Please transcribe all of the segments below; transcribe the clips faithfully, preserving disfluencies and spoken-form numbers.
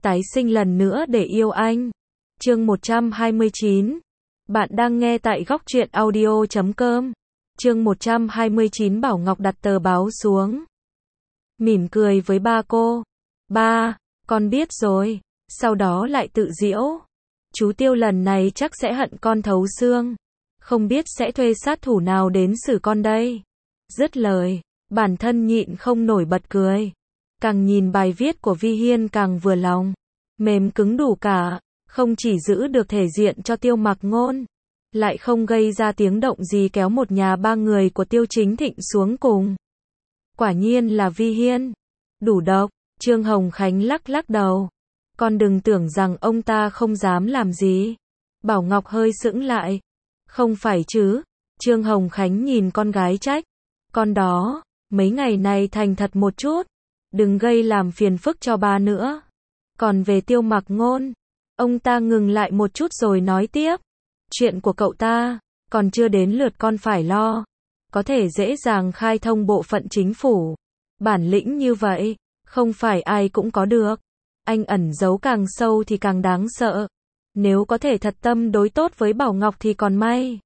tái sinh lần nữa để yêu anh. Chương một trăm hai mươi chín. Bạn đang nghe tại góc truyện audio chấm com. Chương một trăm hai mươi chín. Bảo Ngọc đặt tờ báo xuống, mỉm cười với ba cô. Ba, con biết rồi. Sau đó lại tự giễu. Chú Tiêu lần này chắc sẽ hận con thấu xương. Không biết sẽ thuê sát thủ nào đến xử con đây. Dứt lời, bản thân nhịn không nổi bật cười. Càng nhìn bài viết của Vi Hiên càng vừa lòng. Mềm cứng đủ cả. Không chỉ giữ được thể diện cho Tiêu Mặc Ngôn, lại không gây ra tiếng động gì kéo một nhà ba người của Tiêu Chính Thịnh xuống cùng. Quả nhiên là Vi Hiên. Đủ độc. Trương Hồng Khánh lắc lắc đầu. Con đừng tưởng rằng ông ta không dám làm gì. Bảo Ngọc hơi sững lại. Không phải chứ. Trương Hồng Khánh nhìn con gái trách. Con đó, mấy ngày này thành thật một chút. Đừng gây làm phiền phức cho ba nữa. Còn về Tiêu Mặc Ngôn, ông ta ngừng lại một chút rồi nói tiếp. Chuyện của cậu ta, còn chưa đến lượt con phải lo. Có thể dễ dàng khai thông bộ phận chính phủ. Bản lĩnh như vậy, không phải ai cũng có được. Anh ẩn giấu càng sâu thì càng đáng sợ. Nếu có thể thật tâm đối tốt với Bảo Ngọc thì còn may.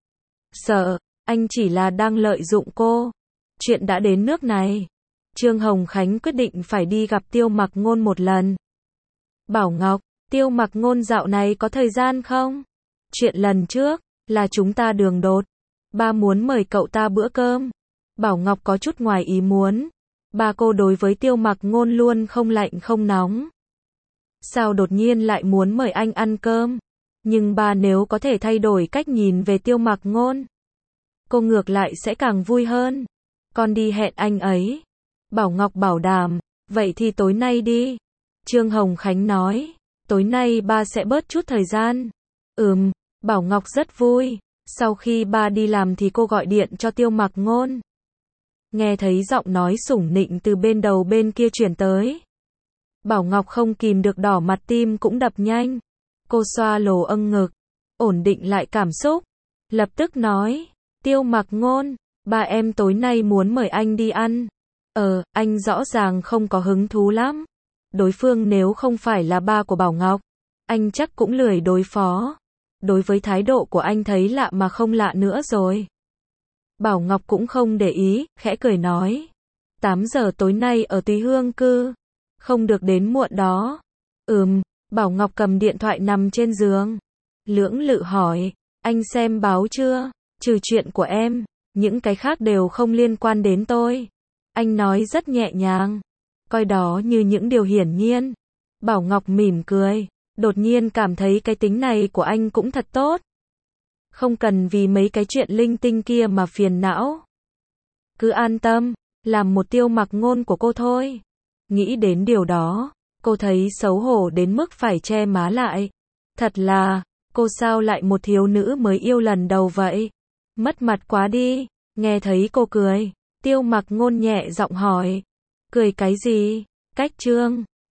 Sợ, anh chỉ là đang lợi dụng cô. Chuyện đã đến nước này. Trương Hồng Khánh quyết định phải đi gặp Tiêu Mặc Ngôn một lần. Bảo Ngọc, Tiêu Mặc Ngôn dạo này có thời gian không? Chuyện lần trước, là chúng ta đường đột. Ba muốn mời cậu ta bữa cơm. Bảo Ngọc có chút ngoài ý muốn. Ba cô đối với Tiêu Mặc Ngôn luôn không lạnh không nóng. Sao đột nhiên lại muốn mời anh ăn cơm? Nhưng ba nếu có thể thay đổi cách nhìn về Tiêu Mặc Ngôn, cô ngược lại sẽ càng vui hơn. Con đi hẹn anh ấy. Bảo Ngọc bảo đảm. Vậy thì tối nay đi. Trương Hồng Khánh nói. Tối nay ba sẽ bớt chút thời gian. Ừm, Bảo Ngọc rất vui. Sau khi ba đi làm thì cô gọi điện cho Tiêu Mặc Ngôn. Nghe thấy giọng nói sủng nịnh từ bên đầu bên kia truyền tới. Bảo Ngọc không kìm được đỏ mặt, tim cũng đập nhanh. Cô xoa lồ âng ngực, ổn định lại cảm xúc. Lập tức nói, Tiêu Mặc Ngôn, ba em tối nay muốn mời anh đi ăn. Ờ, anh rõ ràng không có hứng thú lắm. Đối phương nếu không phải là ba của Bảo Ngọc, anh chắc cũng lười đối phó. Đối với thái độ của anh thấy lạ mà không lạ nữa rồi. Bảo Ngọc cũng không để ý, khẽ cười nói. tám giờ tối nay ở Tùy Hương Cư. Không được đến muộn đó. Ừm, Bảo Ngọc cầm điện thoại nằm trên giường. Lưỡng lự hỏi, anh xem báo chưa? Trừ chuyện của em, những cái khác đều không liên quan đến tôi. Anh nói rất nhẹ nhàng, coi đó như những điều hiển nhiên. Bảo Ngọc mỉm cười, đột nhiên cảm thấy cái tính này của anh cũng thật tốt. Không cần vì mấy cái chuyện linh tinh kia mà phiền não. Cứ an tâm, làm một Tiêu Mặc Ngôn của cô thôi. Nghĩ đến điều đó, cô thấy xấu hổ đến mức phải che má lại. Thật là, cô sao lại một thiếu nữ mới yêu lần đầu vậy? Mất mặt quá đi. Nghe thấy cô cười, Tiêu Mặc Ngôn nhẹ giọng hỏi. Cười cái gì? Cách Trương